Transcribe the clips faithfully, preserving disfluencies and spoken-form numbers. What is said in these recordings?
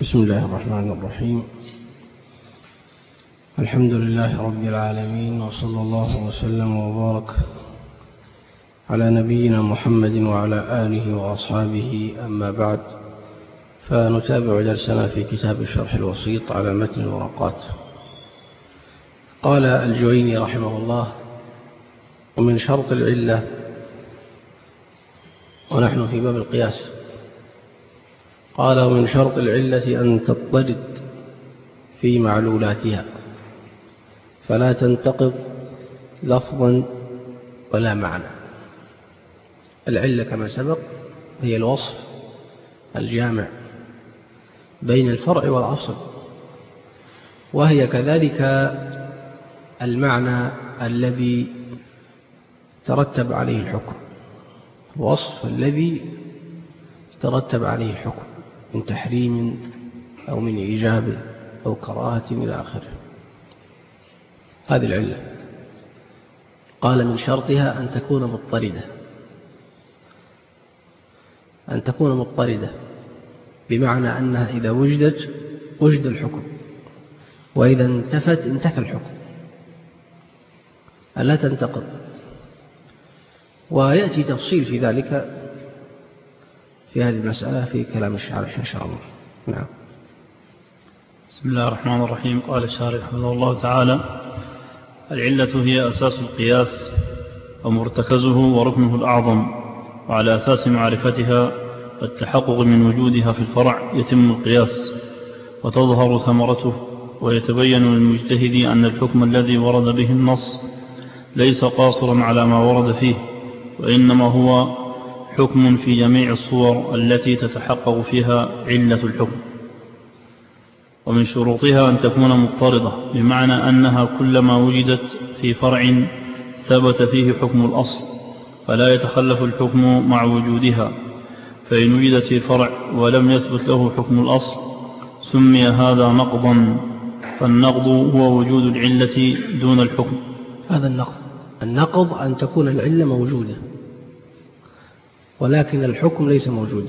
بسم الله الرحمن الرحيم. الحمد لله رب العالمين، وصلى الله وسلم وبارك على نبينا محمد وعلى آله وأصحابه. أما بعد، فنتابع درسنا في كتاب الشرح الوسيط على متن الورقات. قال الجويني رحمه الله: ومن شرط العلة، ونحن في باب القياس، قال: ومن شرط العلة أن تضطرد في معلولاتها، فلا تنتقض لفظا ولا معنى. العلة كما سبق هي الوصف الجامع بين الفرع والأصل، وهي كذلك المعنى الذي ترتب عليه الحكم، الوصف الذي ترتب عليه الحكم من تحريم أو من إيجاب أو كراهة إلى آخره. هذه العلة. قال: من شرطها أن تكون مضطردة، أن تكون مضطردة بمعنى أنها إذا وجدت وجد الحكم، وإذا انتفت انتفى الحكم، ألا تنتقض. ويأتي تفصيل في ذلك في هذه المسألة في كلام الشارح إن شاء الله. نعم. بسم الله الرحمن الرحيم. قال الشارح رحمه الله تعالى: العلة هي أساس القياس ومرتكزه وركنه الأعظم، وعلى أساس معرفتها والتحقق من وجودها في الفرع يتم القياس وتظهر ثمرته، ويتبين للمجتهد أن الحكم الذي ورد به النص ليس قاصرا على ما ورد فيه، وإنما هو حكم في جميع الصور التي تتحقق فيها علة الحكم. ومن شروطها أن تكون مضطردة، بمعنى أنها كلما وجدت في فرع ثبت فيه حكم الأصل، فلا يتخلف الحكم مع وجودها. فإن وجدت في فرع ولم يثبت له حكم الأصل سمي هذا نقضا، فالنقض هو وجود العلة دون الحكم. هذا النقض. النقض أن تكون العلة موجودة ولكن الحكم ليس موجودا.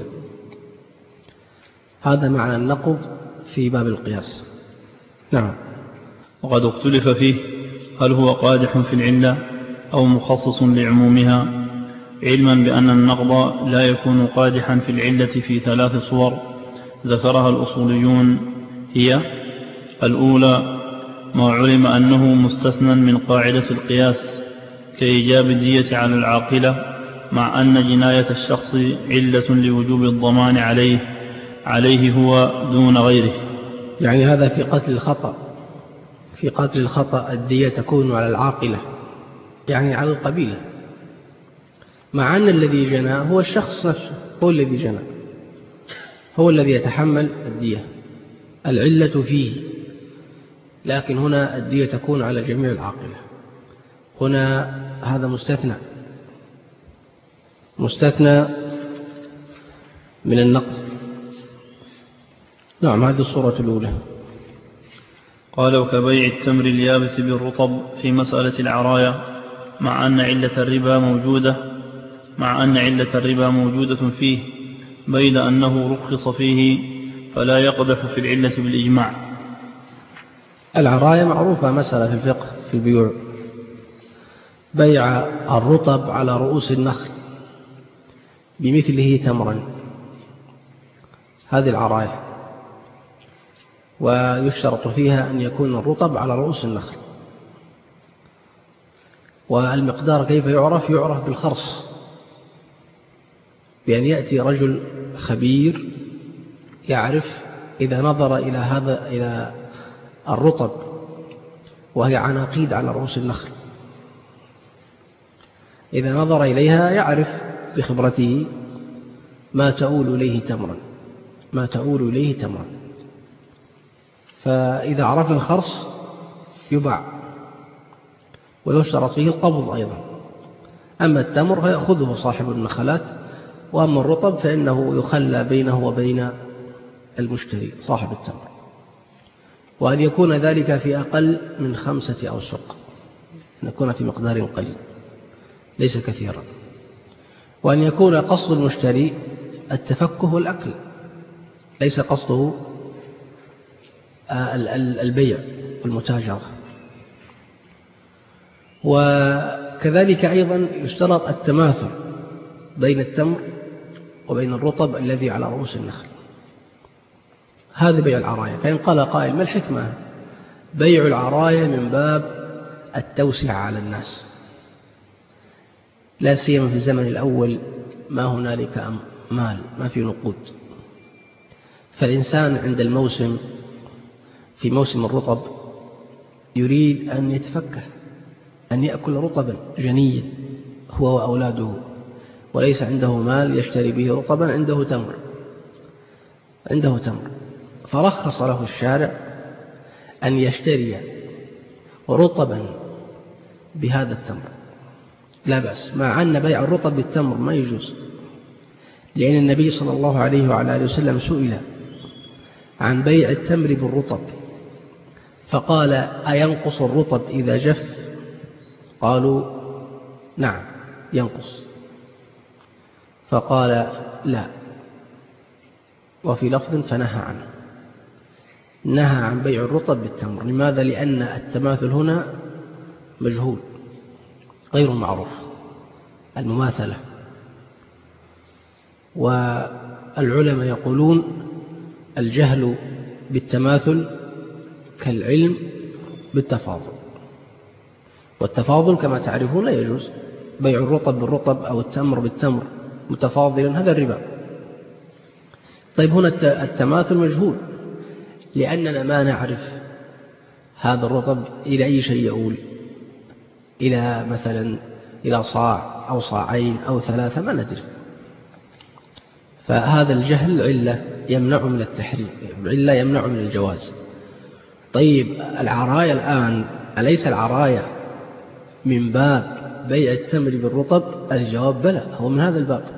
هذا معنى النقض في باب القياس. نعم. وقد اختلف فيه هل هو قادح في العلة أو مخصص لعمومها، علما بأن النقض لا يكون قادحا في العلة في ثلاث صور ذكرها الأصوليون. هي: الأولى ما علم أنه مستثنى من قاعدة القياس كإيجاب الدية على العاقلة، مع أن جناية الشخص علة لوجوب الضمان عليه عليه هو دون غيره. يعني هذا في قتل الخطأ. في قتل الخطأ الدية تكون على العاقلة، يعني على القبيلة، مع أن الذي جنى هو الشخص نفسه، هو الذي جنى، هو الذي يتحمل الدية. العلة فيه، لكن هنا الدية تكون على جميع العاقلة. هنا هذا مستثنى مستثنى من النقض. نعم. هذه الصورة الأولى. قال: وكبيع التمر اليابس بالرطب في مسألة العرايا، مع أن علة الربا موجودة مع أن علة الربا موجودة فيه، بيد أنه رخص فيه، فلا يقدح في العلة بالإجماع. العرايا معروفة مسألة في الفقه في البيوع، بيع الرطب على رؤوس النخل بمثله تمرا، هذه العرايا، ويشترط فيها أن يكون الرطب على رؤوس النخل. والمقدار كيف يعرف؟ يعرف بالخرص، بأن يأتي رجل خبير يعرف إذا نظر إلى هذا إلى الرطب وهي عناقيد على رؤوس النخل، إذا نظر إليها يعرف بخبرته ما تؤول إليه تمرا ما تؤول إليه تمرا فإذا عرف الخرص يباع، ويشترط فيه القبض أيضا. أما التمر فيأخذه صاحب النخلات، وأما الرطب فإنه يخلى بينه وبين المشتري صاحب التمر، وأن يكون ذلك في أقل من خمسة أوسق، أن يكون في مقدار قليل ليس كثيرا، وأن يكون قصد المشتري التفكه والأكل، ليس قصده البيع والمتاجرة. وكذلك أيضا يشترط التماثل بين التمر وبين الرطب الذي على رؤوس النخل، هذا بيع العرايا. فإن قال قائل ما الحكمة؟ بيع العرايا من باب التوسعة على الناس، لا سيما في الزمن الأول ما هنالك مال، ما في نقود، فالإنسان عند الموسم في موسم الرطب يريد أن يتفكه، أن يأكل رطبا جنيا هو وأولاده، وليس عنده مال يشتري به رطبا، عنده تمر عنده تمر فرخص له الشارع أن يشتري رطبا بهذا التمر، لا بأس، مع أن بيع الرطب بالتمر ما يجوز، لأن النبي صلى الله عليه وعلى آله وسلم سئل عن بيع التمر بالرطب فقال أينقص الرطب إذا جف؟ قالوا نعم ينقص، فقال لا، وفي لفظ فنهى عنه، نهى عن بيع الرطب بالتمر. لماذا؟ لأن التماثل هنا مجهول غير معروف، المماثلة. والعلماء يقولون الجهل بالتماثل كالعلم بالتفاضل، والتفاضل كما تعرفون لا يجوز، بيع الرطب بالرطب أو التمر بالتمر متفاضلا هذا الربا. طيب هنا التماثل مجهول لأننا ما نعرف هذا الرطب إلى أي شيء يؤول، إلى مثلا إلى صاع أو صاعين أو ثلاثة، ما ندري، فهذا الجهل علة يمنع من التحريم، علة يمنع من الجواز. طيب العرايا الآن، أليس العرايا من باب بيع التمر بالرطب؟ الجواب بلى، هو من هذا الباب،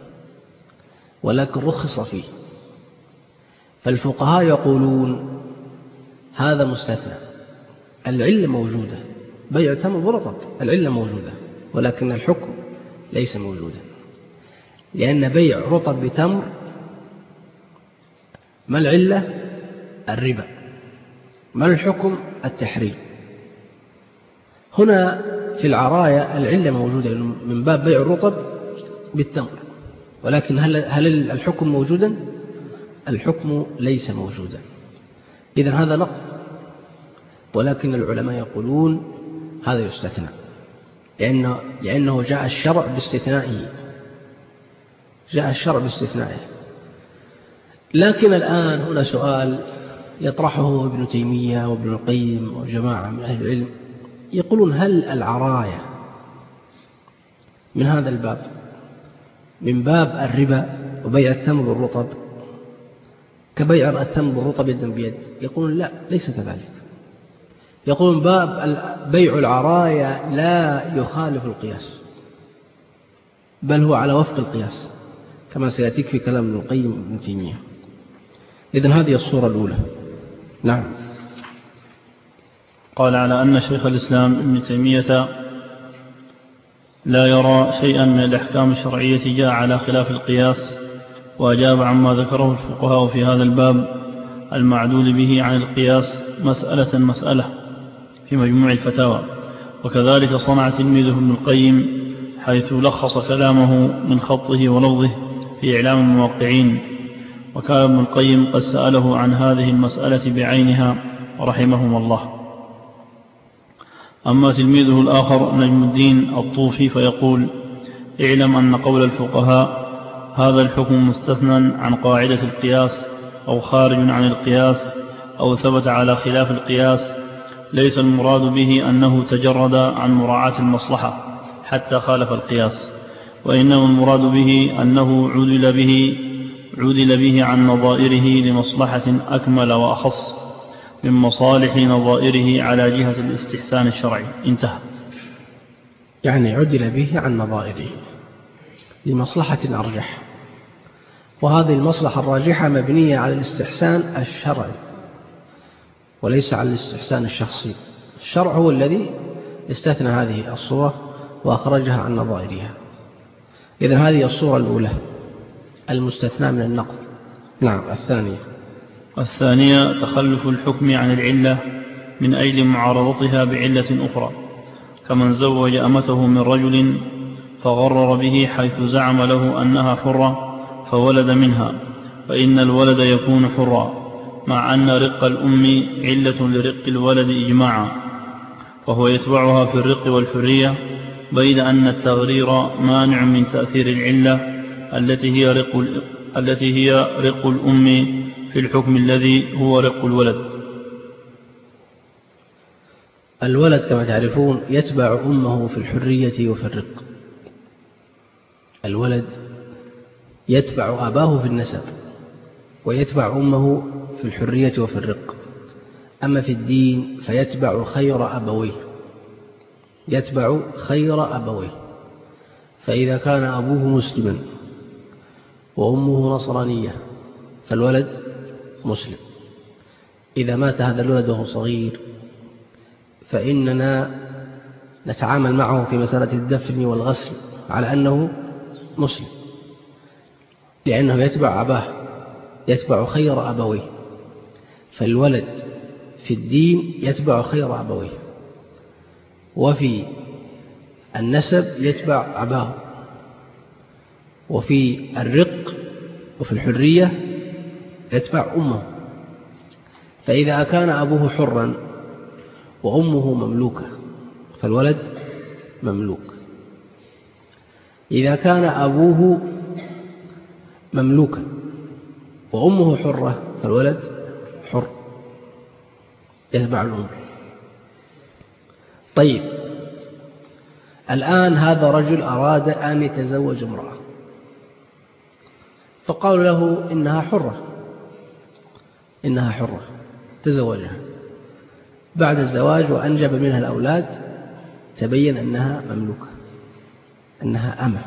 ولكن رخص فيه. فالفقهاء يقولون هذا مستثنى، العلة موجودة، بيع التمر بالرطب العلة موجودة، ولكن الحكم ليس موجودا، لأن بيع رطب بتمر ما العلة؟ الربا. ما الحكم؟ التحريم. هنا في العرايا العلة موجودة من باب بيع الرطب بالتمر، ولكن هل, هل الحكم موجودا؟ الحكم ليس موجودا. إذن هذا نقض، ولكن العلماء يقولون هذا يستثنى، لأنه, لأنه جاء الشرع باستثنائه، جاء الشرع باستثنائه. لكن الآن هنا سؤال يطرحه ابن تيمية وابن القيم وجماعة من أهل العلم، يقولون هل العرايا من هذا الباب، من باب الربا وبيع التمر بالرطب كبيع التمر بالرطب يدا بيد؟ يقولون لا، ليس كذلك. يقولون باب بيع العرايا لا يخالف القياس، بل هو على وفق القياس كما سيأتيك في كلام ابن القيم وابن تيمية. إذن هذه الصورة الأولى. نعم. قال على أن شيخ الإسلام ابن تيمية لا يرى شيئا من الأحكام الشرعية جاء على خلاف القياس، وأجاب عما ذكره الفقهاء في هذا الباب المعدول به عن القياس مسألة مسألة في مجموع الفتاوى. وكذلك صنع تلميذه ابن القيم حيث لخص كلامه من خطه ولفظه في إعلام الموقعين، وكان ابن القيم قد سأله عن هذه المسألة بعينها رحمهم الله. أما تلميذه الآخر نجم الدين الطوفي فيقول: اعلم أن قول الفقهاء هذا الحكم مستثنى عن قاعدة القياس أو خارج عن القياس أو ثبت على خلاف القياس ليس المراد به أنه تجرد عن مراعاة المصلحة حتى خالف القياس، وإنما المراد به أنه عدل به, عدل به عن نظائره لمصلحة أكمل وأخص من مصالح نظائره على جهة الاستحسان الشرعي. انتهى. يعني عدل به عن نظائره لمصلحة أرجح، وهذه المصلحة الراجحة مبنية على الاستحسان الشرعي وليس على الاستحسان الشخصي. الشرع هو الذي استثنى هذه الصورة وأخرجها عن نظائرها. إذن هذه الصورة الأولى المستثنى من النقض. نعم. الثانية الثانية تخلف الحكم عن العلة من أجل معارضتها بعلة أخرى، كمن زوج أمته من رجل فغرر به حيث زعم له أنها حرة فولد منها، فإن الولد يكون حرا، مع أن رق الأم علة لرق الولد إجماعا، فهو يتبعها في الرق والحرية، بيد أن التغرير مانع من تأثير العلة التي هي رق, التي هي رق الأم في الحكم الذي هو رق الولد. الولد كما تعرفون يتبع أمه في الحرية وفي الرق. الولد يتبع أباه في النسب ويتبع أمه في الحرية وفي الرق. أما في الدين فيتبع خير أبويه، يتبع خير أبويه. فإذا كان أبوه مسلما وأمه نصرانية فالولد مسلم. إذا مات هذا الولد وهو صغير فإننا نتعامل معه في مسألة الدفن والغسل على أنه مسلم، لأنه يتبع أباه، يتبع خير أبويه. فالولد في الدين يتبع خير أبويه، وفي النسب يتبع أباه، وفي الرق وفي الحرية يتبع أمه. فإذا كان أبوه حرا وأمه مملوكة فالولد مملوك. إذا كان أبوه مملوكا وأمه حرة فالولد حر يتبع الأم. طيب، الآن هذا رجل أراد أن يتزوج امرأة، فقالوا له إنها حرة إنها حرة تزوجها. بعد الزواج وأنجب منها الأولاد تبين أنها مملوكة، أنها أمة.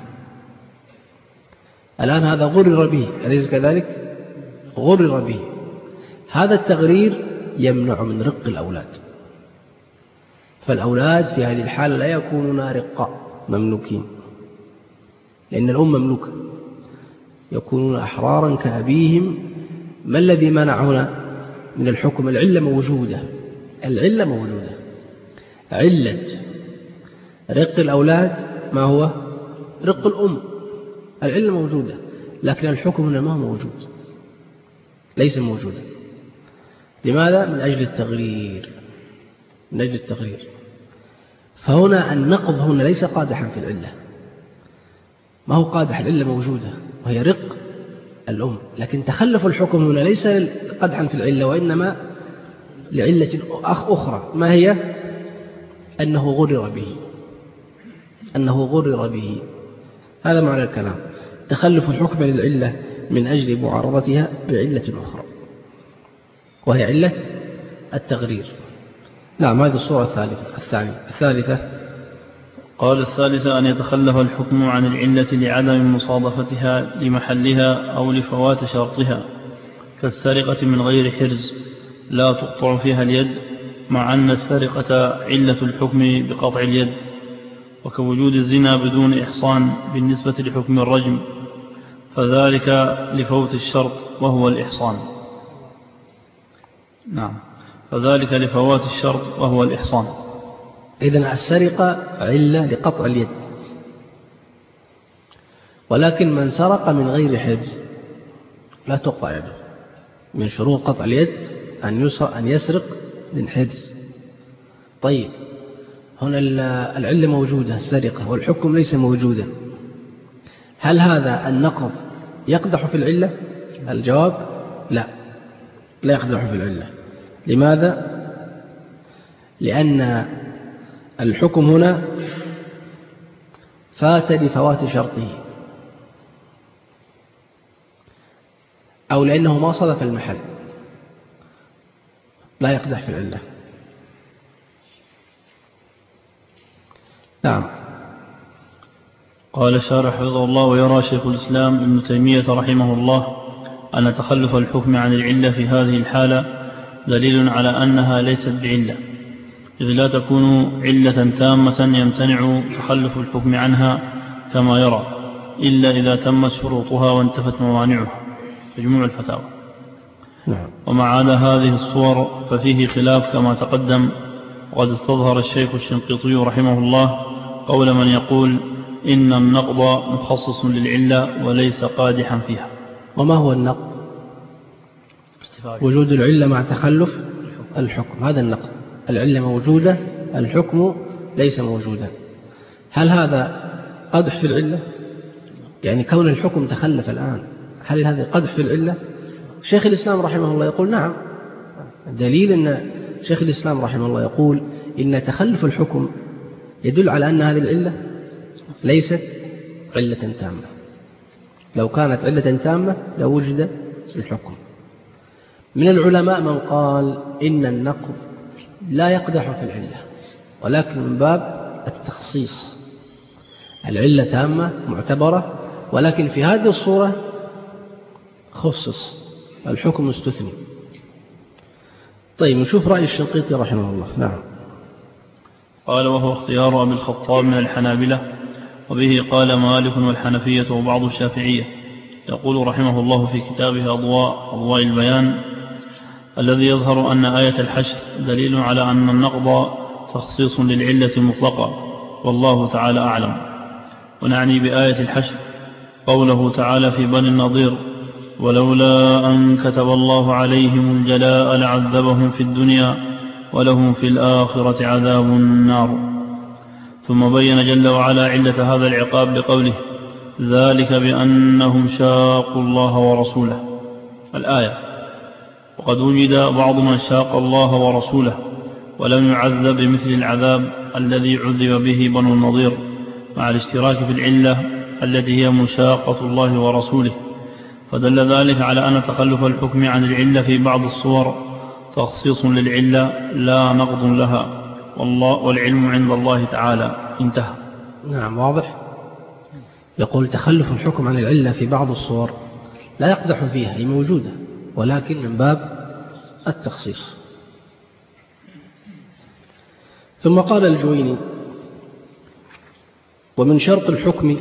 الآن هذا غرر به، أليس كذلك؟ غرر به. هذا التغرير يمنع من رق الأولاد، فالأولاد في هذه الحالة لا يكونون رقاء مملوكين، لأن الأم مملوكة، يكونون أحرارا كأبيهم. ما الذي منعنا من الحكم؟ العلة موجودة، العلة موجودة. علة رق الأولاد ما هو؟ رق الأم. العلة موجودة، لكن الحكم هنا ما هو موجود، ليس موجودا. لماذا؟ من أجل التغرير، من أجل التغرير. فهنا النقض هنا ليس قادحا في العلة، ما هو قادح، العلة موجودة وهي رق الأم، لكن تخلف الحكم هنا ليس قدحا في العلة، وإنما لعلة أخرى. ما هي؟ أنه غرر به، أنه غرر به. هذا معنى الكلام، تخلف الحكم للعلة من أجل معارضتها بعلة أخرى، وهي علة التغرير. نعم، هذه الصورة الثالثة. الثانية الثالثة قال الثالثة أن يتخلف الحكم عن العلة لعدم مصادفتها لمحلها أو لفوات شرطها، كالسرقة من غير حرز لا تقطع فيها اليد، مع أن السرقة علة الحكم بقطع اليد، وكوجود الزنا بدون إحصان بالنسبة لحكم الرجم، فذلك لفوت الشرط وهو الإحصان. نعم، فذلك لفوات الشرط وهو الإحصان. إذن السرقة علة لقطع اليد، ولكن من سرق من غير حرز لا تقطع يده. من شروط قطع اليد أن يسرق, أن يسرق من حرز. طيب، هنا العلة موجودة، السرقة، والحكم ليس موجودا. هل هذا النقض يقدح في العلة؟ الجواب لا، لا يقدح في العلة. لماذا؟ لأن الحكم هنا فات لفوات شرطه، أو لأنه ما صدف المحل، لا يقدح في العلة. نعم. قال الشارح حفظه الله: ويرى شيخ الإسلام ابن تيمية رحمه الله أن تخلف الحكم عن العلة في هذه الحالة دليل على أنها ليست بعلة، إذ لا تكون علة تامة يمتنع تخلف الحكم عنها كما يرى، إلا إذا تمت شروطها وانتفت موانعها. مجموع الفتاوى. نعم. ومع عدا هذه الصور ففيه خلاف كما تقدم. وقد استظهر الشيخ الشنقيطي رحمه الله قول من يقول إن النقض مخصص للعلة وليس قادحا فيها. وما هو النقض؟ وجود العلة مع تخلف الحكم، هذا النقض. العلة موجودة، الحكم ليس موجودا. هل هذا قدح في العلة؟ يعني كون الحكم تخلف الآن، هل هذا قدح في العلة؟ شيخ الإسلام رحمه الله يقول نعم. دليل أن شيخ الإسلام رحمه الله يقول إن تخلف الحكم يدل على أن هذه العلة ليست علة تامة. لو كانت علة تامة لوجد الحكم. من العلماء من قال إن النقض لا يقدح في العلة، ولكن من باب التخصيص. العلة تامة معتبرة، ولكن في هذه الصورة خصص، الحكم مستثني. طيب نشوف رأي الشنقيطي رحمه الله. نعم. قال وهو اختيار أبي الخطاب من الحنابلة، وبه قال مالك والحنفية وبعض الشافعية. يقول رحمه الله في كتابه أضواء, أضواء البيان: الذي يظهر أن آية الحشر دليل على أن النقض تخصيص للعلة مطلقة، والله تعالى أعلم. ونعني بآية الحشر قوله تعالى في بني النضير: ولولا أن كتب الله عليهم الجلاء لعذبهم في الدنيا ولهم في الآخرة عذاب النار. ثم بين جل وعلا علة هذا العقاب بقوله: ذلك بأنهم شاقوا الله ورسوله. الآية. وقد وجد بعض من شاق الله ورسوله ولم يعذب بمثل العذاب الذي عذب به بنو النضير، مع الاشتراك في العلة التي هي مشاقة الله ورسوله. فدل ذلك على أن تخلف الحكم عن العلة في بعض الصور تخصيص للعلة لا نقض لها، والله والعلم عند الله تعالى. انتهى. نعم، واضح. يقول تخلف الحكم عن العلة في بعض الصور لا يقدح فيها، هي موجودة، ولكن من باب التخصيص. ثم قال الجويني: ومن شرط الحكم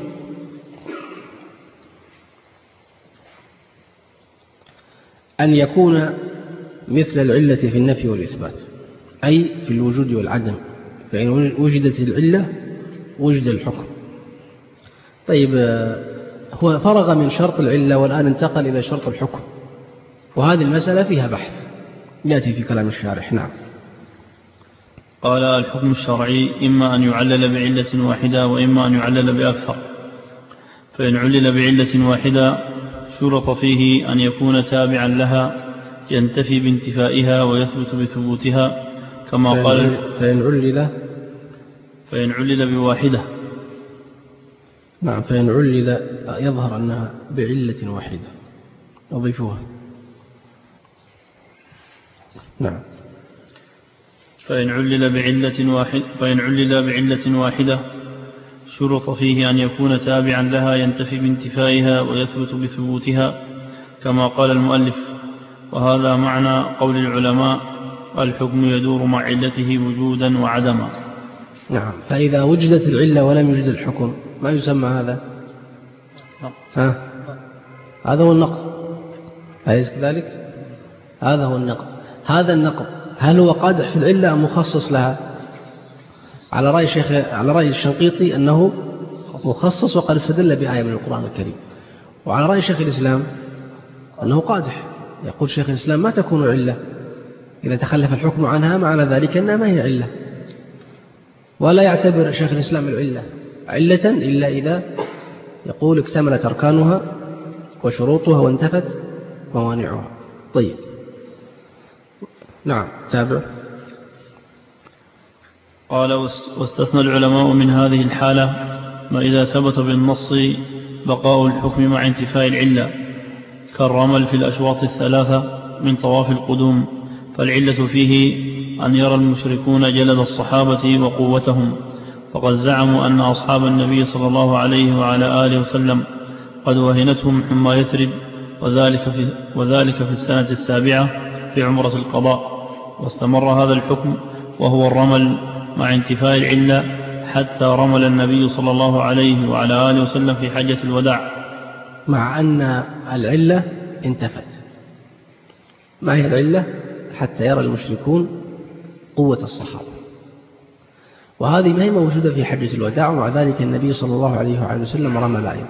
أن يكون مثل العلة في النفي والإثبات، أي في الوجود والعدم، فإن وجدت العلة وجد الحكم. طيب، هو فرغ من شرط العلة والآن انتقل إلى شرط الحكم، وهذه المسألة فيها بحث يأتي في كلام الشارح. نعم. قال: الحكم الشرعي إما أن يعلل بعلة واحدة وإما أن يعلل بأكثر. فإن علل بعلة واحدة شرط فيه أن يكون تابعا لها ينتفي بانتفائها ويثبت بثبوتها، كما فإن قال: فإن علل فإن علل بواحدة. نعم، فإن علل يظهر أنها بعلة واحدة، أضيفوها. نعم. فإن علل بعلة واحدة فإن علل بعلة واحدة شرط فيه أن يكون تابعا لها ينتفي بانتفائها ويثبت بثبوتها، كما قال المؤلف. وهذا معنى قول العلماء: الحكم يدور مع علته وجودا وعدما. نعم. فإذا وجدت العلة ولم يوجد الحكم ما يسمى هذا؟ ها؟ هذا هو النقض، أليس كذلك؟ هذا هو النقض. هذا النقض هل هو قادح في العلة أم مخصص لها؟ على رأي الشيخ على رأي الشنقيطي أنه مخصص، وقد استدل بآية من القرآن الكريم. وعلى رأي شيخ الإسلام أنه قادح. يقول شيخ الإسلام: ما تكون علة إذا تخلف الحكم عنها، معنى ذلك أنها ما هي علة. ولا يعتبر شيخ الإسلام العلة علة إلا إذا يقول اكتملت أركانها وشروطها وانتفت موانعها. طيب، نعم، تابع. قال: واستثنى العلماء من هذه الحالة ما إذا ثبت بالنص بقاء الحكم مع انتفاء العلة، كالرمل في الأشواط الثلاثة من طواف القدوم، فالعلة فيه أن يرى المشركون جلد الصحابة وقوتهم، فقد زعموا أن أصحاب النبي صلى الله عليه وعلى آله وسلم قد وهنتهم حمى يثرب، وذلك في, وذلك في السنة السابعة في عمرة القضاء. واستمر هذا الحكم وهو الرمل مع انتفاء العلة حتى رمل النبي صلى الله عليه وعلى آله وسلم في حجة الوداع، مع أن العلة انتفت. ما هي العلة؟ حتى يرى المشركون قوة الصحابة. وهذه ما هي موجودة في حجة الوداع، ومع ذلك النبي صلى الله عليه وآله وسلم رمل أيضا.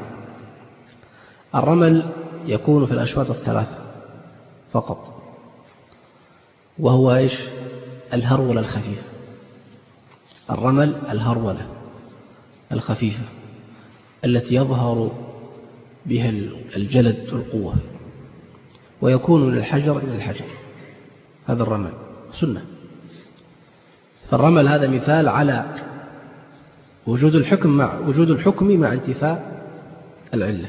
الرمل يكون في الأشواط الثلاثة فقط، وهو إيش؟ الهرولة الخفيفة. الرمل الهرولة الخفيفة التي يظهر بها الجلد والقوة، ويكون من الحجر إلى الحجر. هذا الرمل سنة. فالرمل هذا مثال على وجود الحكم مع وجود الحكم مع انتفاء العلة.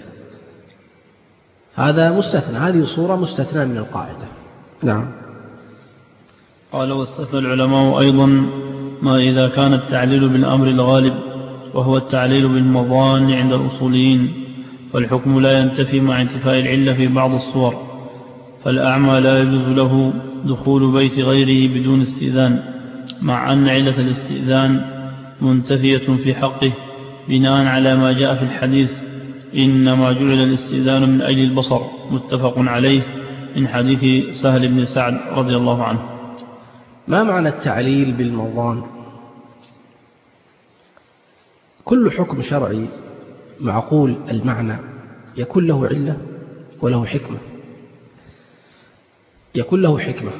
هذا مستثنى، هذه صورة مستثنى من القاعدة. نعم. قال واستثنى العلماء أيضا ما إذا كان التعليل بالأمر الغالب وهو التعليل بالمظان عند الأصوليين، فالحكم لا ينتفي مع انتفاء العلة في بعض الصور. فالأعمى لا يجوز له دخول بيت غيره بدون استئذان، مع أن علة الاستئذان منتفية في حقه بناء على ما جاء في الحديث إنما جعل الاستئذان من أجل البصر، متفق عليه من حديث سهل بن سعد رضي الله عنه. ما معنى التعليل بالمظان؟ كل حكم شرعي معقول المعنى يكون له علة وله حكمة، يكون له حكمة.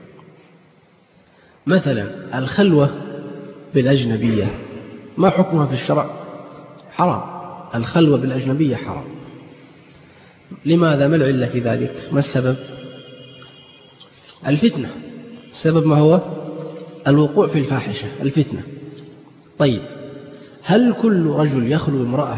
مثلا الخلوة بالأجنبية ما حكمها في الشرع؟ حرام. الخلوة بالأجنبية حرام. لماذا؟ ما العلة في ذلك؟ ما السبب؟ الفتنة. السبب ما هو؟ الوقوع في الفاحشة، الفتنة. طيب، هل كل رجل يخلو امرأة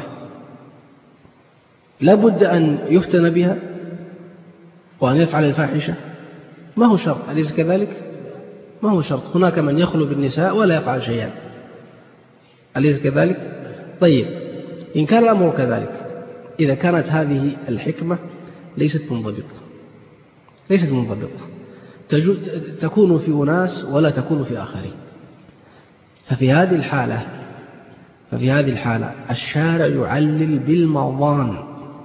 لابد أن يفتن بها وأن يفعل الفاحشة؟ ما هو شرط، أليس كذلك؟ ما هو شرط. هناك من يخلو بالنساء ولا يفعل شيئا، أليس كذلك؟ طيب، إن كان الأمر كذلك، إذا كانت هذه الحكمة ليست منضبطة ليست منضبطة تكون في أناس ولا تكون في آخرين، ففي هذه الحالة ففي هذه الحالة الشارع يعلل بالمظان،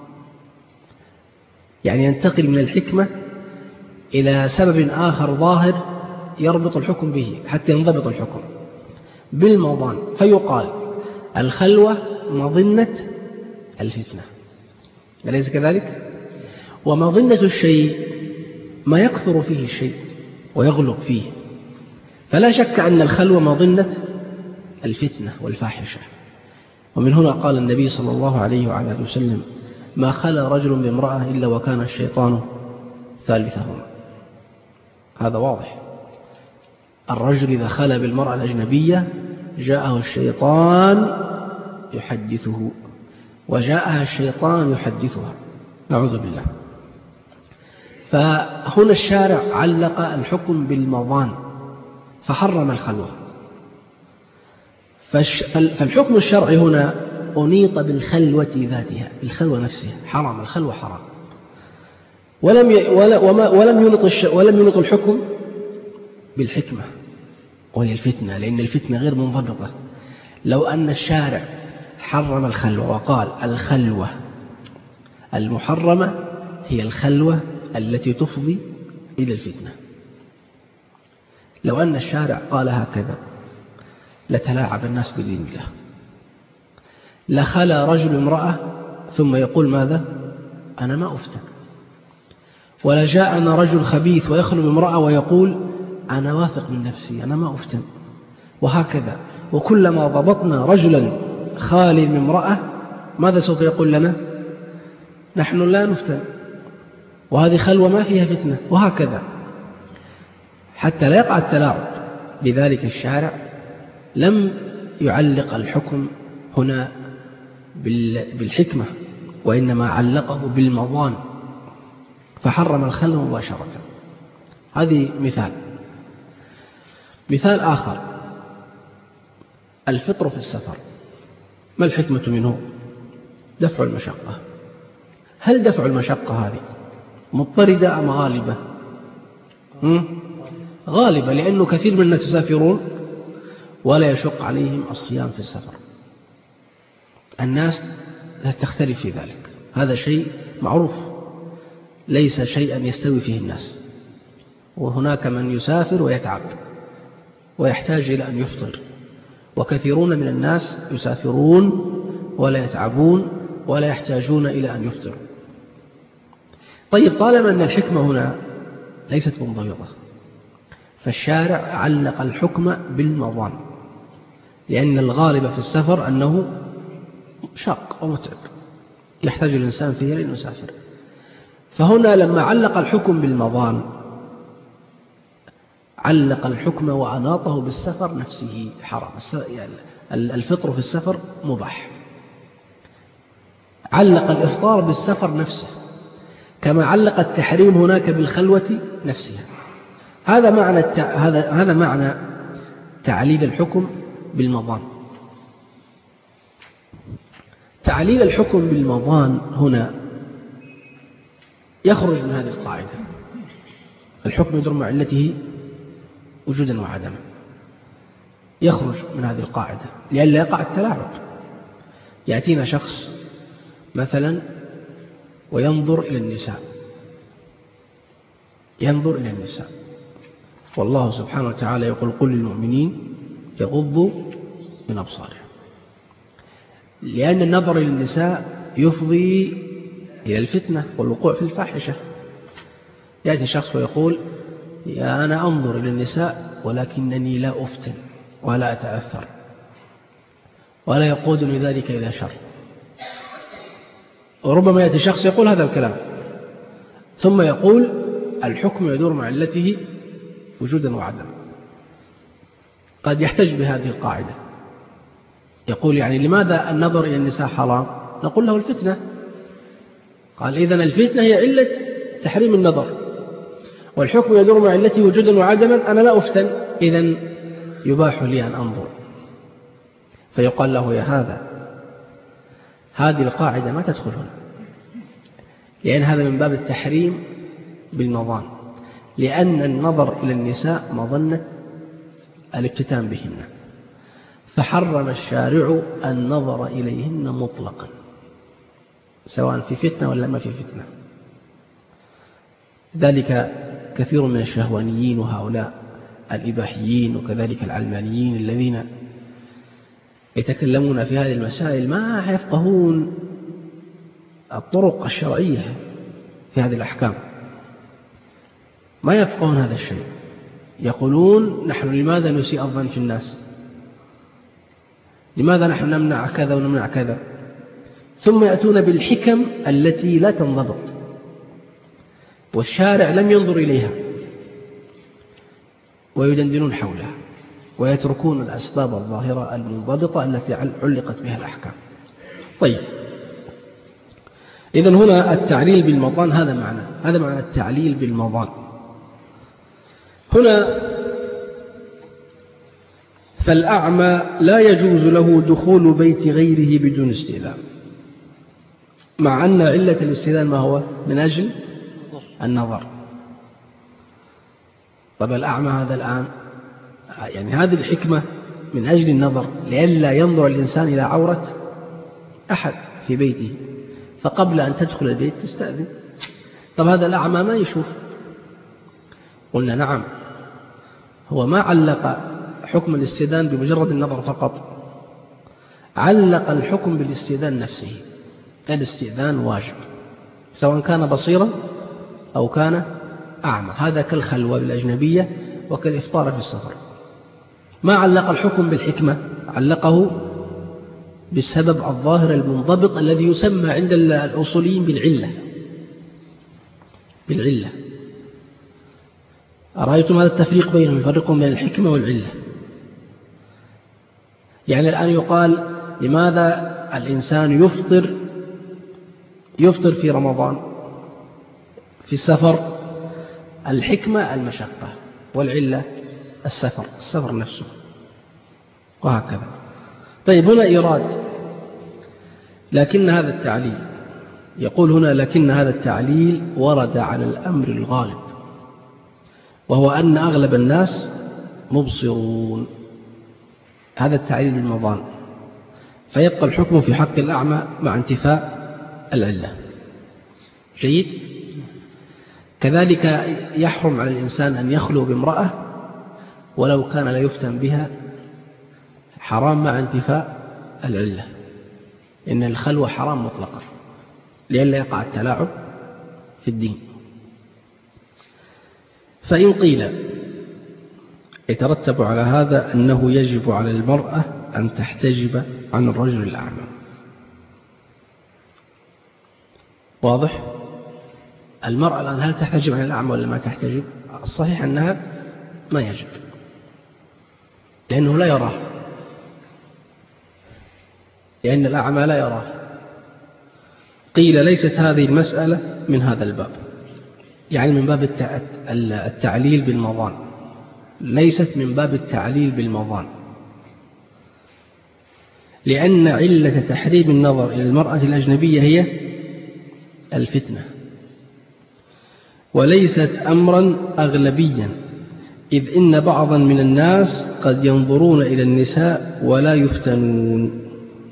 يعني ينتقل من الحكمة إلى سبب آخر ظاهر يربط الحكم به حتى ينضبط الحكم بالمظان. فيقال الخلوة مظنة الفتنة، أليس كذلك؟ ومظنة الشيء ما يكثر فيه الشيء ويغلق فيه، فلا شك أن الخلوة مظنة الفتنة والفاحشة. ومن هنا قال النبي صلى الله عليه وعلى آله وسلم ما خلا رجل بامرأة إلا وكان الشيطان ثالثهما. هذا واضح. الرجل إذا خلا بالمرأة الأجنبية جاءه الشيطان يحدثه، وجاءها الشيطان يحدثها، نعوذ بالله. فهنا الشارع علق الحكم بالمظان فحرم الخلوة. فالحكم الشرعي هنا أنيط بالخلوة ذاتها، بالخلوة نفسها، حرام. الخلوة حرام. ولم ي... وما... ولم ينط الش... ولم ينط الحكم بالحكمة وهي الفتنة، لأن الفتنة غير منضبطة. لو أن الشارع حرم الخلوة وقال الخلوة المحرمة هي الخلوة التي تفضي إلى الفتنة، لو أن الشارع قال هكذا لتلاعب الناس بدين الله. لخلى رجل امرأة ثم يقول ماذا؟ أنا ما أفتن. ولا جاءنا رجل خبيث ويخلو بامرأة ويقول أنا واثق من نفسي أنا ما أفتن. وهكذا. وكلما ضبطنا رجلا خالي من امرأة ماذا سوف يقول لنا؟ نحن لا نفتن، وهذه خلوة ما فيها فتنة. وهكذا حتى لا يقع التلاعب. لذلك الشارع لم يعلق الحكم هنا بالحكمة، وإنما علقه بالمظان فحرم الخلوة مباشرة. هذه مثال. مثال آخر الفطر في السفر. ما الحكمة منه؟ دفع المشقة. هل دفع المشقة هذه مضطردة أم غالبة؟ غالبة، لأنه كثير من الناس يسافرون ولا يشق عليهم الصيام في السفر. الناس لا تختلف في ذلك، هذا شيء معروف، ليس شيئا يستوي فيه الناس. وهناك من يسافر ويتعب ويحتاج إلى أن يفطر، وكثيرون من الناس يسافرون ولا يتعبون ولا يحتاجون إلى أن يفطروا. طيب، طالما أن الحكمة هنا ليست منضبطة، فالشارع علق الحكم بالمضان، لأن الغالب في السفر أنه شاق ومتعب يحتاج الإنسان فيه لأن يسافر. فهنا لما علق الحكم بالمضان علق الحكم وأناطه بالسفر نفسه حرام. الفطر في السفر مباح. علق الإفطار بالسفر نفسه، كما علق التحريم هناك بالخلوة نفسها. هذا معنى التع... هذا هذا معنى تعليل الحكم بالمضان. تعليل الحكم بالمضان هنا يخرج من هذه القاعدة: الحكم يدور مع علته وجودا وعدما. يخرج من هذه القاعدة لئلا يقع التلاعب. يأتينا شخص مثلا وينظر إلى النساء ينظر إلى النساء والله سبحانه وتعالى يقول: قل للمؤمنين يغضوا من أبصارهم. لأن النظر إلى النساء يفضي إلى الفتنة والوقوع في الفاحشة. يأتي شخص ويقول: يا أنا أنظر إلى النساء ولكنني لا أفتن ولا أتأثر ولا يقودني ذلك إلى شر. وربما يأتي شخص يقول هذا الكلام ثم يقول: الحكم يدور مع علته وجودا وعدما. قد يحتج بهذه القاعدة، يقول: يعني لماذا النظر إلى النساء حرام؟ نقول له: الفتنة. قال: إذن الفتنة هي علة تحريم النظر، والحكم يدور مع علته وجودا وعدما، أنا لا أفتن، إذن يباح لي أن أنظر. فيقال له: يا هذا، هذه القاعدة ما تدخل هنا، لأن هذا من باب التحريم بالمضان، لأن النظر إلى النساء مظنة الافتتان بهن، فحرم الشارع النظر إليهن مطلقا، سواء في فتنة ولا ما في فتنة. ذلك كثير من الشهوانيين وهؤلاء الإباحيين وكذلك العلمانيين الذين يتكلمون في هذه المسائل ما يفقهون الطرق الشرعية في هذه الأحكام، ما يفقهون هذا الشيء. يقولون: نحن لماذا نسيء الظن في الناس؟ لماذا نحن نمنع كذا ونمنع كذا؟ ثم يأتون بالحكم التي لا تنضبط والشارع لم ينظر إليها، ويدندنون حولها ويتركون الأسباب الظاهرة المنضبطة التي علقت بها الأحكام. طيب، إذن هنا التعليل بالمضان هذا معنى هذا معنى التعليل بالمضان. هنا فالأعمى لا يجوز له دخول بيت غيره بدون استئذان، مع أن علة الاستئذان ما هو؟ من أجل النظر. طب الأعمى هذا الآن، يعني هذه الحكمة من أجل النظر، لئلا ينظر الإنسان إلى عورة أحد في بيته، فقبل أن تدخل البيت تستأذن. طب هذا الأعمى ما يشوف. قلنا: نعم، هو ما علق حكم الاستئذان بمجرد النظر فقط، علق الحكم بالاستئذان نفسه. الاستئذان واجب سواء كان بصيرا أو كان أعمى، هذا كالخلوة بالأجنبية وكالإفطار في السفر. ما علق الحكم بالحكمة، علقه بالسبب الظاهر المنضبط الذي يسمى عند الأصوليين بالعلة. بالعلة أرأيتم هذا التفريق بينهم؟ يفرقون بين الحكمة والعلة. يعني الآن يقال: لماذا الإنسان يفطر يفطر في رمضان في السفر؟ الحكمة المشقة، والعلة السفر السفر نفسه، وهكذا. طيب، هنا إيراد لكن هذا التعليل، يقول هنا: لكن هذا التعليل ورد على الأمر الغالب، وهو أن أغلب الناس مبصرون. هذا التعليل بالمضان، فيبقى الحكم في حق الأعمى مع انتفاء العلة. جيد. كذلك يحرم على الإنسان أن يخلو بامرأة ولو كان لا يفتن بها، حرام مع انتفاء العلة، إن الخلوة حرام مطلقا لئلا يقع التلاعب في الدين. فإن قيل يترتب على هذا أنه يجب على المرأة أن تحتجب عن الرجل الأعمى. واضح؟ المرأة الآن هل تحتجب عن الأعمى ولا ما تحتجب؟ الصحيح أنها ما يجب، لأنه لا يراه، لأن الأعمى لا يراه. قيل ليست هذه المسألة من هذا الباب، يعني من باب التعليل بالمظان، ليست من باب التعليل بالمظان، لأن علة تحريم النظر إلى المرأة الأجنبية هي الفتنة، وليست أمرا أغلبيا، إذ إن بعضا من الناس قد ينظرون إلى النساء ولا يفتنون.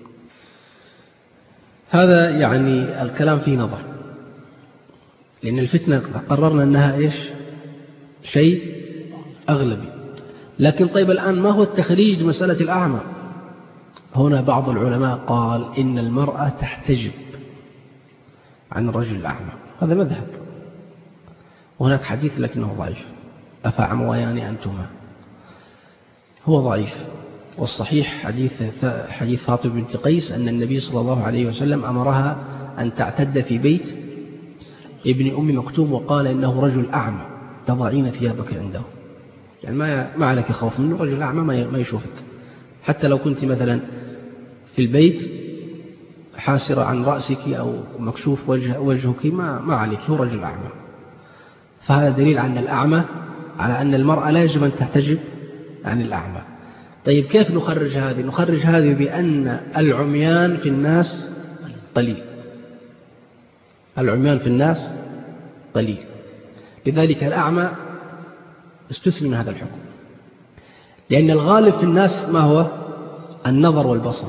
هذا يعني الكلام فيه نظر، لأن الفتنة قررنا أنها إيش؟ شيء أغلبي. لكن طيب الآن ما هو التخريج لمسألة الأعمى؟ هنا بعض العلماء قال إن المرأة تحتجب عن الرجل الأعمى، هذا مذهب. وهناك حديث لكنه ضعيف، أفعمويان أنتما، هو ضعيف. والصحيح حديث حديث فاطمة بنت قيس أن النبي صلى الله عليه وسلم أمرها أن تعتد في بيت ابن أم مكتوم، وقال إنه رجل أعمى تضعين ثيابك عنده، يعني ما ما عليك خوف منه، رجل أعمى ما يشوفك، حتى لو كنت مثلا في البيت حاسرة عن رأسك أو مكشوف وجه وجهك ما ما عليك، هو رجل أعمى. فهذا دليل عن الأعمى على أن المرأة لا يجب أن تحتجب عن الأعمى. طيب كيف نخرج هذه؟ نخرج هذه بأن العميان في الناس قليل، العميان في الناس قليل، لذلك الأعمى استثنى من هذا الحكم، لأن الغالب في الناس ما هو؟ النظر والبصر،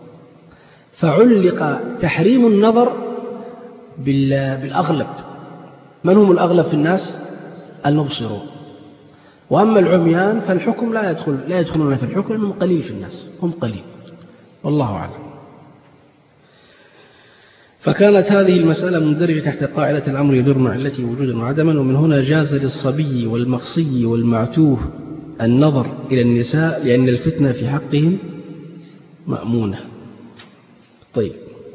فعلق تحريم النظر بالأغلب. من هم الأغلب في الناس؟ المبصرون. وأما العميان فالحكم لا يدخل لا يدخلون في الحكم، لأنهم قليل في الناس، هم قليل، والله أعلم. فكانت هذه المسألة مندرجة تحت قاعدة الأمر يدور مع علته وجودا وعدما، ومن هنا جاز للصبي والمخصي والمعتوه النظر إلى النساء، لأن الفتنة في حقهم مأمونة. طيب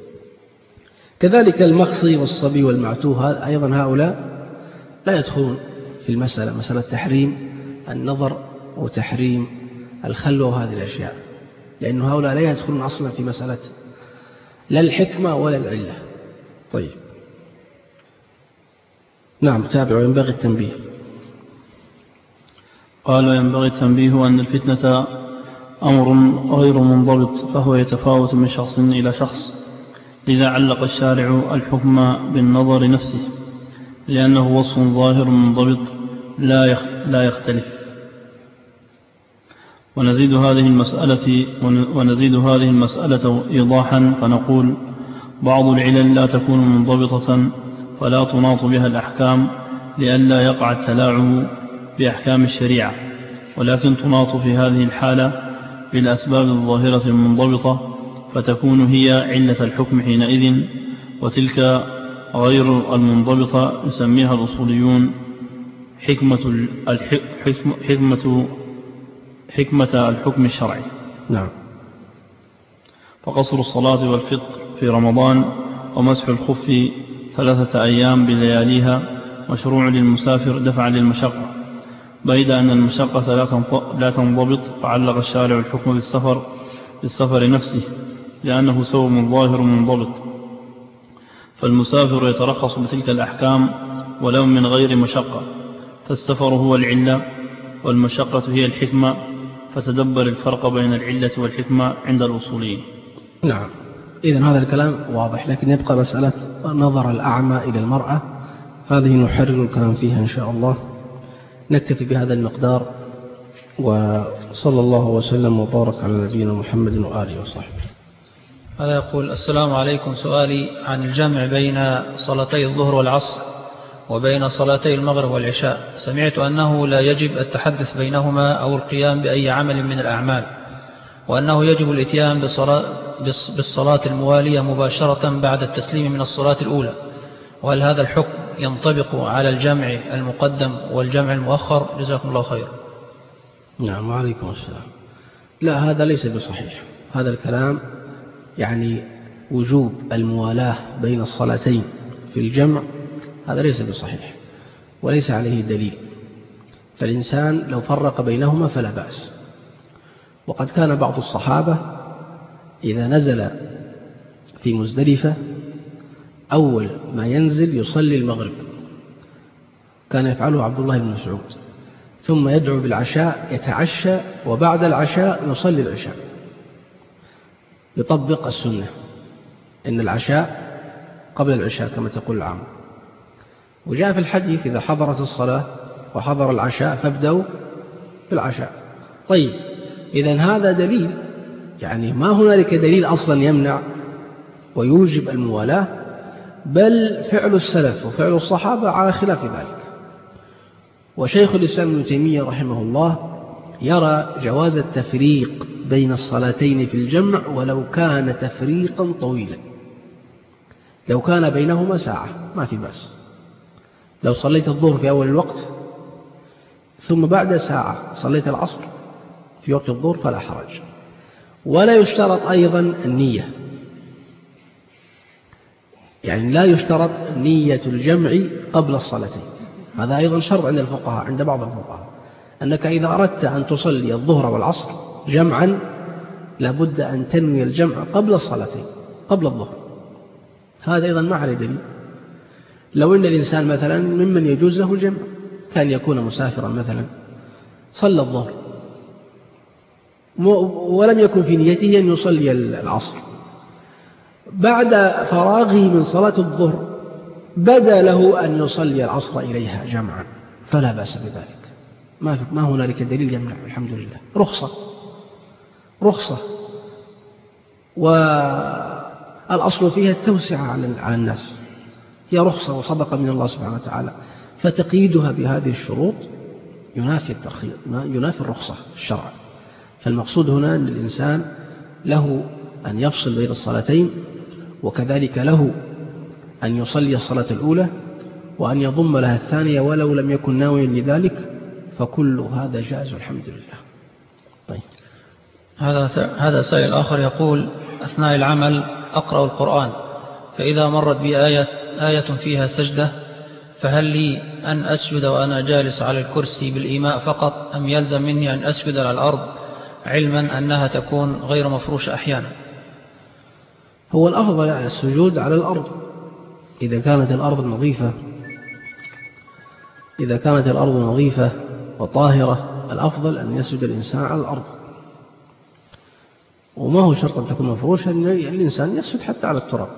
كذلك المخصي والصبي والمعتوه أيضا هؤلاء لا يدخلون في المسألة، مسألة تحريم النظر وتحريم الخلوة وهذه الأشياء، لأن هؤلاء لا يدخلون أصلا في مسألة لا الحكمة ولا العلة. طيب نعم تابع. وينبغي التنبيه. قال وينبغي التنبيه أن الفتنة أمر غير منضبط، فهو يتفاوت من شخص إلى شخص، لذا علق الشارع الحكم بالنظر نفسه، لأنه وصف ظاهر منضبط لا يختلف. ونزيد هذه المسألة ونزيد هذه المسألة إيضاحا فنقول: بعض العلل لا تكون منضبطة فلا تناط بها الأحكام لئلا يقع التلاعب بأحكام الشريعة، ولكن تناط في هذه الحالة بالأسباب الظاهرة المنضبطة، فتكون هي علة الحكم حينئذ، وتلك غير المنضبطة يسميها الأصوليون حكمة حكمة حكمة الحكم الشرعي. نعم. فقصر الصلاة والفطر في رمضان ومسح الخف ثلاثة أيام بلياليها مشروع للمسافر دفعا للمشقة، بيد أن المشقة لا تنضبط، فعلق الشارع الحكم بالسفر بالسفر نفسه، لأنه سبب ظاهر منضبط، فالمسافر يترخص بتلك الأحكام ولو من غير مشقة، فالسفر هو العلة والمشقة هي الحكمة، فتدبر الفرق بين العلة والحكمة عند الأصوليين. نعم. إذن هذا الكلام واضح، لكن يبقى مسألة نظر الأعمى إلى المرأة، هذه نحرر الكلام فيها إن شاء الله. نكتفي بهذا المقدار، وصلى الله وسلم وبارك على نبينا محمد وآله وصحبه. هذا يقول: السلام عليكم، سؤالي عن الجمع بين صلاتي الظهر والعصر وبين صلاتي المغرب والعشاء، سمعت أنه لا يجب التحدث بينهما أو القيام بأي عمل من الأعمال، وأنه يجب الاتيان بالصلاة الموالية مباشرة بعد التسليم من الصلاة الأولى، وهل هذا الحكم ينطبق على الجمع المقدم والجمع المؤخر؟ جزاكم الله خير. نعم وعليكم السلام. لا، هذا ليس بصحيح. هذا الكلام يعني وجوب الموالاة بين الصلاتين في الجمع، هذا ليس بصحيح وليس عليه دليل، فالإنسان لو فرق بينهما فلا بأس. وقد كان بعض الصحابة إذا نزل في مزدلفة أول ما ينزل يصلي المغرب، كان يفعله عبد الله بن مسعود، ثم يدعو بالعشاء يتعشى، وبعد العشاء يصلي العشاء، يطبق السنة، إن العشاء قبل العشاء كما تقول العام. وجاء في الحديث إذا حضرت الصلاة وحضر العشاء فابدأوا بالعشاء. طيب، إذن هذا دليل، يعني ما هنالك دليل أصلا يمنع ويوجب الموالاة، بل فعل السلف وفعل الصحابة على خلاف ذلك. وشيخ الإسلام ابن تيمية رحمه الله يرى جواز التفريق بين الصلاتين في الجمع ولو كان تفريقا طويلا، لو كان بينهما ساعة ما في بأس. لو صليت الظهر في أول الوقت ثم بعد ساعة صليت العصر في وقت الظهر فلا حرج. ولا يشترط أيضا النية، يعني لا يشترط نية الجمع قبل الصلاتين، هذا أيضا شرط عند الفقهاء، عند بعض الفقهاء، أنك إذا أردت أن تصلي الظهر والعصر جمعا لابد أن تنوي الجمع قبل الصلاتين، قبل الظهر. هذا أيضا ما عليه دليل. لو أن الإنسان مثلا ممن يجوز له الجمع، كان يكون مسافرا مثلا، صلى الظهر ولم يكن في نيته أن يصلي العصر، بعد فراغه من صلاة الظهر بدا له أن يصلي العصر إليها جمعا، فلا بأس بذلك، ما هنالك دليل يمنع، الحمد لله، رخصة رخصة والأصل فيها التوسعة على الناس، هي رخصة وصدقة من الله سبحانه وتعالى، فتقييدها بهذه الشروط ينافي الترخيص، ينافي الرخصة الشرع. فالمقصود هنا أن الإنسان له أن يفصل بين الصلاتين، وكذلك له أن يصلي الصلاة الأولى وأن يضم لها الثانية ولو لم يكن ناويا لذلك، فكل هذا جائز الحمد لله. طيب، هذا هذا سائل آخر يقول: أثناء العمل أقرأ القرآن، فإذا مرت بي آية, آية فيها سجدة، فهل لي أن أسجد وأنا جالس على الكرسي بالإيماء فقط، أم يلزم مني أن أسجد على الأرض، علما أنها تكون غير مفروشة أحيانا؟ هو الأفضل السجود على الأرض إذا كانت الأرض نظيفة، إذا كانت الأرض نظيفة وطاهرة الأفضل أن يسجد الإنسان على الأرض، وما هو شرط أن تكون مفروشة، الإنسان يسجد حتى على التراب.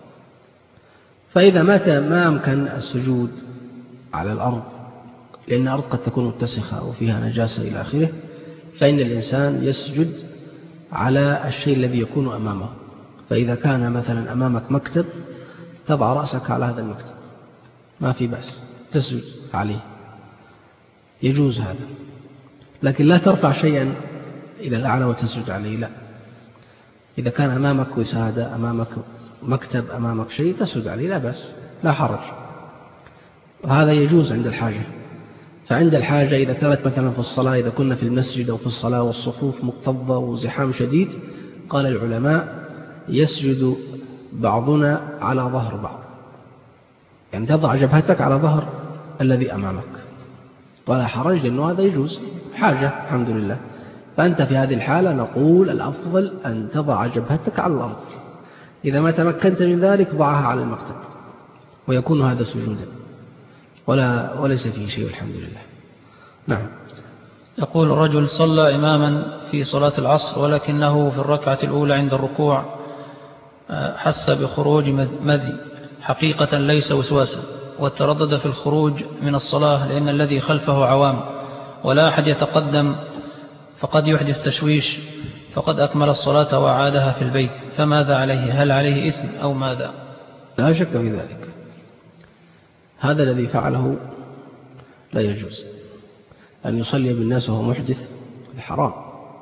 فإذا مات ما أمكن السجود على الأرض لأن الأرض قد تكون متسخة وفيها نجاسة إلى آخره، فإن الإنسان يسجد على الشيء الذي يكون أمامه. فإذا كان مثلا أمامك مكتب تضع رأسك على هذا المكتب ما في بأس، تسجد عليه، يجوز هذا، لكن لا ترفع شيئا إلى الأعلى وتسجد عليه، لا. إذا كان أمامك وسادة، أمامك مكتب، أمامك شيء تسجد عليه لا بأس، لا حرج، وهذا يجوز عند الحاجة. فعند الحاجة إذا كانت مثلا في الصلاة، إذا كنا في المسجد أو في الصلاة والصفوف مكتظة وزحام شديد، قال العلماء يسجد بعضنا على ظهر بعض، يعني تضع جبهتك على ظهر الذي أمامك ولا حرج، لأنه هذا يجوز، حاجة الحمد لله. فأنت في هذه الحالة نقول الأفضل أن تضع جبهتك على الأرض، إذا ما تمكنت من ذلك ضعها على المكتب، ويكون هذا سجودا ولا وليس فيه شيء الحمد لله. نعم. يقول: رجل صلى إماما في صلاة العصر، ولكنه في الركعة الأولى عند الركوع حس بخروج مذي، حقيقة ليس وسواسا، وتردد في الخروج من الصلاة لأن الذي خلفه عوام ولا أحد يتقدم، فقد يحدث تشويش، فقد أكمل الصلاة وأعادها في البيت، فماذا عليه؟ هل عليه إثم أو ماذا؟ لا شك في ذلك، هذا الذي فعله لا يجوز. أن يصلي بالناس وهو محدث حرام،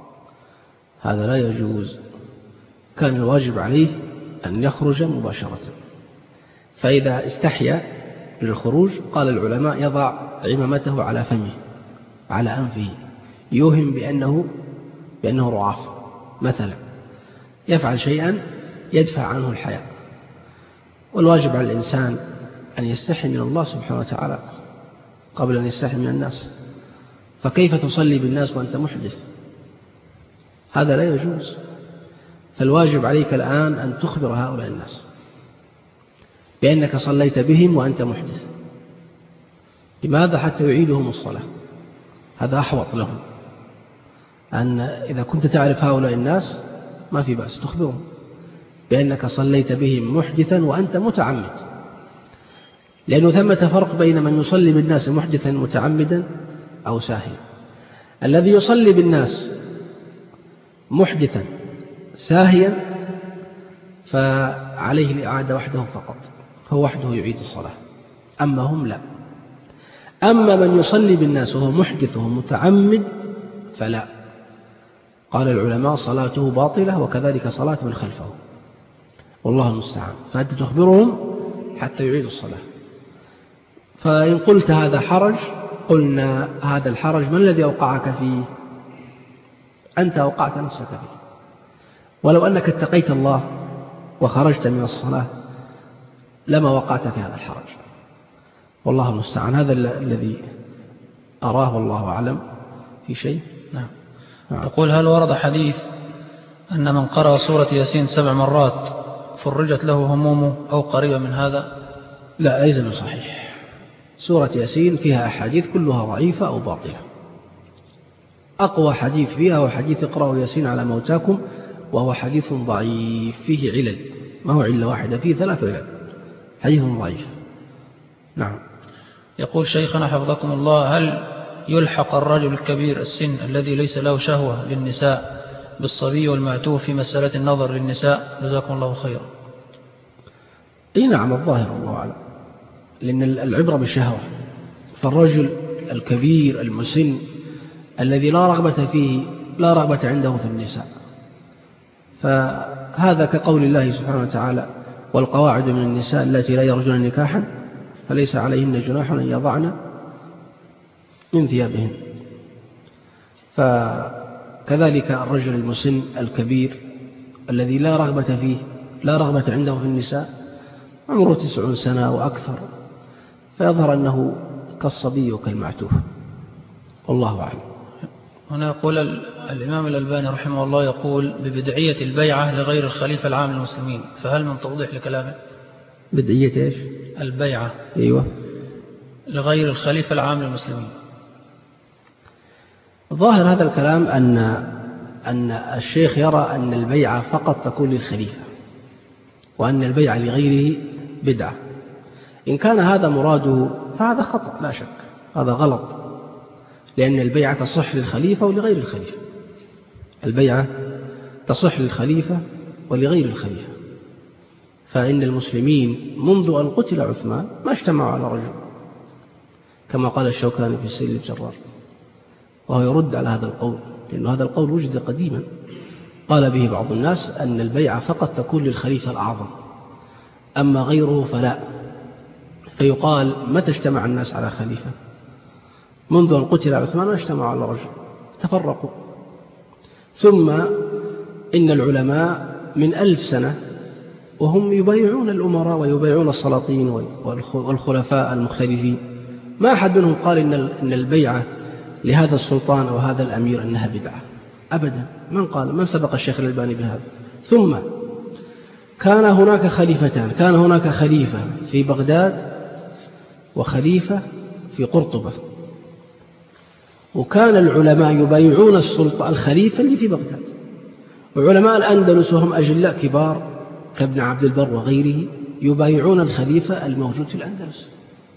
هذا لا يجوز. كان الواجب عليه أن يخرج مباشرة، فإذا استحيا للخروج قال العلماء يضع عمامته على فمه على أنفه، يوهم بأنه, بأنه رعاف مثلا، يفعل شيئا يدفع عنه الحياء. والواجب على الإنسان أن يستحي من الله سبحانه وتعالى قبل أن يستحي من الناس، فكيف تصلي بالناس وأنت محدث؟ هذا لا يجوز. فالواجب عليك الآن أن تخبر هؤلاء الناس بأنك صليت بهم وأنت محدث. لماذا؟ حتى يعيدهم الصلاة، هذا أحوط لهم. أن إذا كنت تعرف هؤلاء الناس ما في بأس تخبرهم بأنك صليت بهم محدثا وأنت متعمد، لأنه ثمة فرق بين من يصلي بالناس محدثا متعمدا أو ساهيا. الذي يصلي بالناس محدثا ساهيا فعليه الإعادة وحده فقط، هو وحده يعيد الصلاة، أما هم لا. أما من يصلي بالناس وهو محدث وهو متعمد فلا، قال العلماء صلاته باطلة وكذلك صلاة من خلفه، والله المستعان. فأنت تخبرهم حتى يعيدوا الصلاة. فإن قلت هذا حرج، قلنا هذا الحرج ما الذي أوقعك فيه؟ أنت أوقعت نفسك فيه. ولو أنك اتقيت الله وخرجت من الصلاة لما وقعت في هذا الحرج، والله المستعان. هذا الذي أراه والله أعلم. في شيء؟ نعم. يقول: هل ورد حديث أن من قرأ سورة ياسين سبع مرات فرجت له همومه أو قريبا من هذا؟ لا، ليس بصحيح. سورة ياسين فيها أحاديث كلها ضعيفة أو باطلة. أقوى حديث فيها هو حديث اقرأوا ياسين على موتاكم، وهو حديث ضعيف فيه علل، ما هو علة واحدة، فيه ثلاث علل، حديث ضعيف. نعم. يقول شيخنا حفظكم الله: هل يلحق الرجل الكبير السن الذي ليس له شهوة للنساء بالصبي والمعتوه في مسألة النظر للنساء؟ جزاكم الله خيرا. اي نعم، الظاهر الله أعلم، لأن العبرة بالشهوة. فالرجل الكبير المسن الذي لا رغبة فيه، لا رغبة عنده في النساء، فهذا كقول الله سبحانه وتعالى: والقواعد من النساء التي لا يرجون نكاحا فليس عليهن جناح أن يضعن من ثيابهن. فكذلك الرجل المسن الكبير الذي لا رغبة فيه، لا رغبة عنده في النساء، عمره تسعون سنة وأكثر، فيظهر أنه كالصبي وكالمعتوه، والله أعلم. هنا يقول الإمام الألباني رحمه الله يقول ببدعية البيعة لغير الخليفة العام للمسلمين، فهل من توضيح لكلامه؟ بدعية إيش؟ البيعة. أيوة. لغير الخليفة العام للمسلمين. ظاهر هذا الكلام أن أن الشيخ يرى أن البيعة فقط تكون للخليفة، وأن البيعة لغيره بدعة. إن كان هذا مراده فهذا خطأ لا شك، هذا غلط، لأن البيعة تصح للخليفة ولغير الخليفة. البيعة تصح للخليفة ولغير الخليفة. فإن المسلمين منذ أن قتل عثمان ما اجتمعوا على رجل، كما قال الشوكاني في السيل الجرار، وهو يرد على هذا القول، لأن هذا القول وجد قديما. قال به بعض الناس أن البيعة فقط تكون للخليفة الأعظم، أما غيره فلا. فيقال متى اجتمع الناس على خليفة؟ منذ أن قتل عثمان ما اجتمعوا على رجل، تفرقوا. ثم إن العلماء من ألف سنة وهم يبايعون الأمراء ويبايعون السلاطين والخلفاء المختلفين، ما أحد منهم قال إن البيعة لهذا السلطان أو هذا الأمير أنها بدعة أبدا. من قال؟ من سبق الشيخ الألباني بهذا؟ ثم كان هناك خليفتان، كان هناك خليفة في بغداد وخليفة في قرطبة، وكان العلماء يبايعون السلطة الخليفة اللي في بغداد، وعلماء الأندلس وهم أجلاء كبار كابن عبد البر وغيره يبايعون الخليفة الموجود في الأندلس.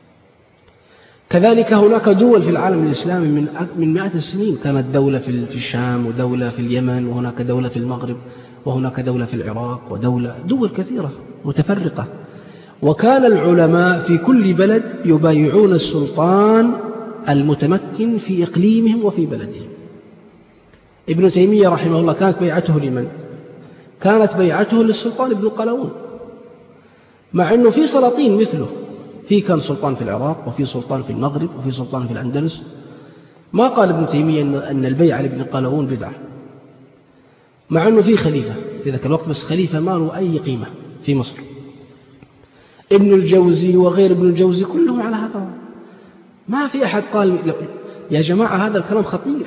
كذلك هناك دول في العالم الإسلامي من من مئات السنين، كانت دولة في الشام ودولة في اليمن، وهناك دولة في المغرب، وهناك دولة في العراق، ودولة دول كثيرة متفرقة، وكان العلماء في كل بلد يبايعون السلطان المتمكن في إقليمهم وفي بلدهم. ابن تيمية رحمه الله كانت بيعته لمن؟ كانت بيعته للسلطان ابن قلاوون، مع أنه في سلاطين مثله، في كان سلطان في العراق وفي سلطان في المغرب وفي سلطان في الأندلس. ما قال ابن تيمية أن البيعة لابن قلاوون بدعة، مع أنه في خليفة في ذاك الوقت، بس خليفة ما له أي قيمة في مصر. ابن الجوزي وغير ابن الجوزي كلهم على هذا. ما في أحد قال يا جماعة هذا الكلام خطير،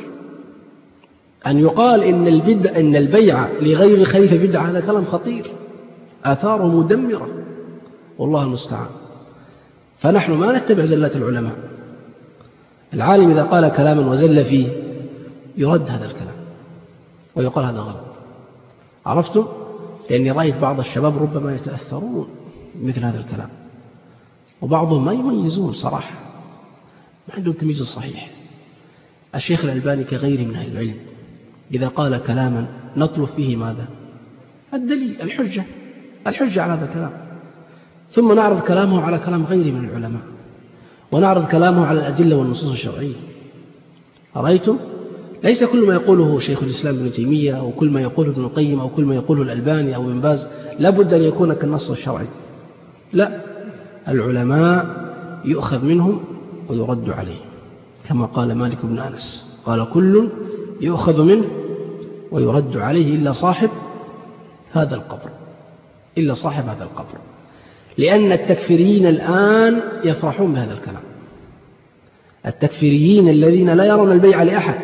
أن يقال إن البدع إن البيعة لغير خليفة بدعة، هذا كلام خطير آثاره مدمرة، والله المستعان. فنحن ما نتبع زلات العلماء. العالم إذا قال كلاما وزل فيه يرد هذا الكلام ويقال هذا غلط. عرفتم؟ لأني رأيت بعض الشباب ربما يتأثرون مثل هذا الكلام، وبعضهم ما يميزون صراحة، ما عندهم تمييز صحيح. الشيخ الألباني كغيره من أهل العلم إذا قال كلاما نطلب فيه ماذا؟ الدليل، الحجة الحجة على هذا الكلام، ثم نعرض كلامه على كلام غيره من العلماء، ونعرض كلامه على الأدلة والنصوص الشرعية. رأيتم؟ ليس كل ما يقوله شيخ الإسلام ابن تيمية أو كل ما يقوله ابن القيم أو كل ما يقوله الألباني أو ابن باز لابد أن يكون كالنص الشرعي. لا، العلماء يؤخذ منهم ويرد عليه، كما قال مالك بن أنس قال كل يؤخذ منه ويرد عليه إلا صاحب هذا القبر، إلا صاحب هذا القبر. لأن التكفيريين الآن يفرحون بهذا الكلام، التكفيريين الذين لا يرون البيع لأحد.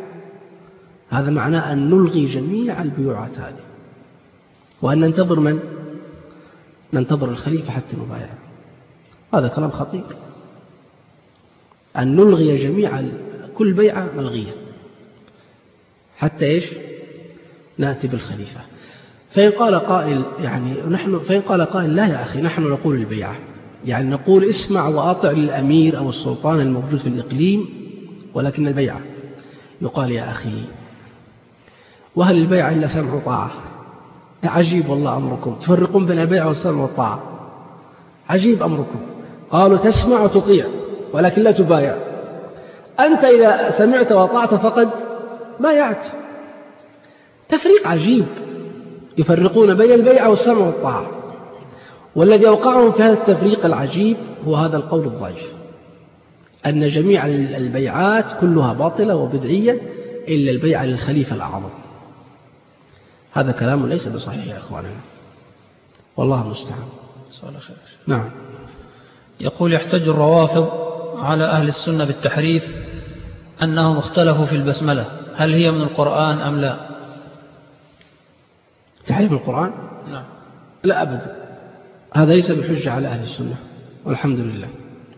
هذا معناه أن نلغي جميع البيوعات هذه، وأن ننتظر من؟ ننتظر الخليفة حتى نبايع. هذا كلام خطير، أن نلغي جميع كل بيعة ملغية حتى إيش؟ نأتي بالخليفة. فإن قال قائل يعني نحن فإن قال قائل لا يا أخي نحن نقول البيعة، يعني نقول اسمع وأطع للأمير أو السلطان الموجود في الإقليم، ولكن البيعة. يقال يا أخي وهل البيعة إلا سمع وطاعة؟ عجيب والله أمركم، تفرقون بين البيعة والسمع والطاعة، عجيب أمركم. قالوا تسمع وتطيع ولكن لا تبايع. أنت إذا سمعت وطاعت فقد بايعت. تفريق عجيب، يفرقون بين البيعة والسمع والطاعة. والذي أوقعهم في هذا التفريق العجيب هو هذا القول الضعيف، أن جميع البيعات كلها باطلة وبدعية إلا البيعة للخليفة الأعظم. هذا كلام ليس بصحيح يا أخواننا، والله المستعان. نعم. يقول يحتج الروافض على أهل السنة بالتحريف أنهم اختلفوا في البسملة، هل هي من القرآن أم لا؟ تحريف القرآن؟ نعم. لا أبدا، هذا ليس بحجة على أهل السنة والحمد لله.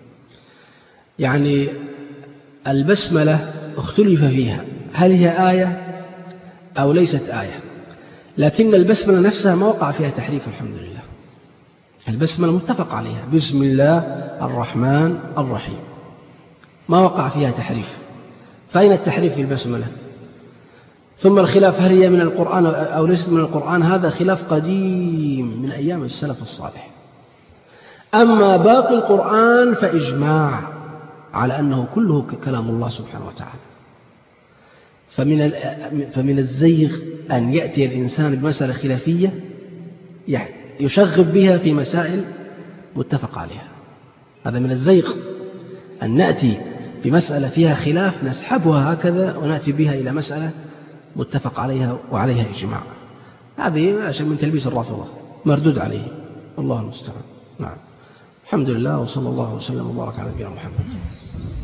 يعني البسملة اختلف فيها هل هي آية أو ليست آية، لكن البسملة نفسها ما وقع فيها تحريف الحمد لله. البسملة متفق عليها، بسم الله الرحمن الرحيم، ما وقع فيها تحريف. فأين التحريف في البسملة؟ ثم الخلاف هل هي من القرآن أو ليست من القرآن، هذا خلاف قديم من أيام السلف الصالح. أما باقي القرآن فإجماع على أنه كله كلام الله سبحانه وتعالى. فمن فمن الزيغ أن يأتي الإنسان بمسألة خلافية يشغب بها في مسائل متفق عليها. هذا من الزيغ أن نأتي بمسألة فيها خلاف نسحبها هكذا ونأتي بها إلى مسألة متفق عليها وعليها إجماع. هذه عشان من تلبيس الرافضة مردود عليه، الله المستعان. نعم. الحمد لله وصلى الله وسلم وبارك على نبينا محمد.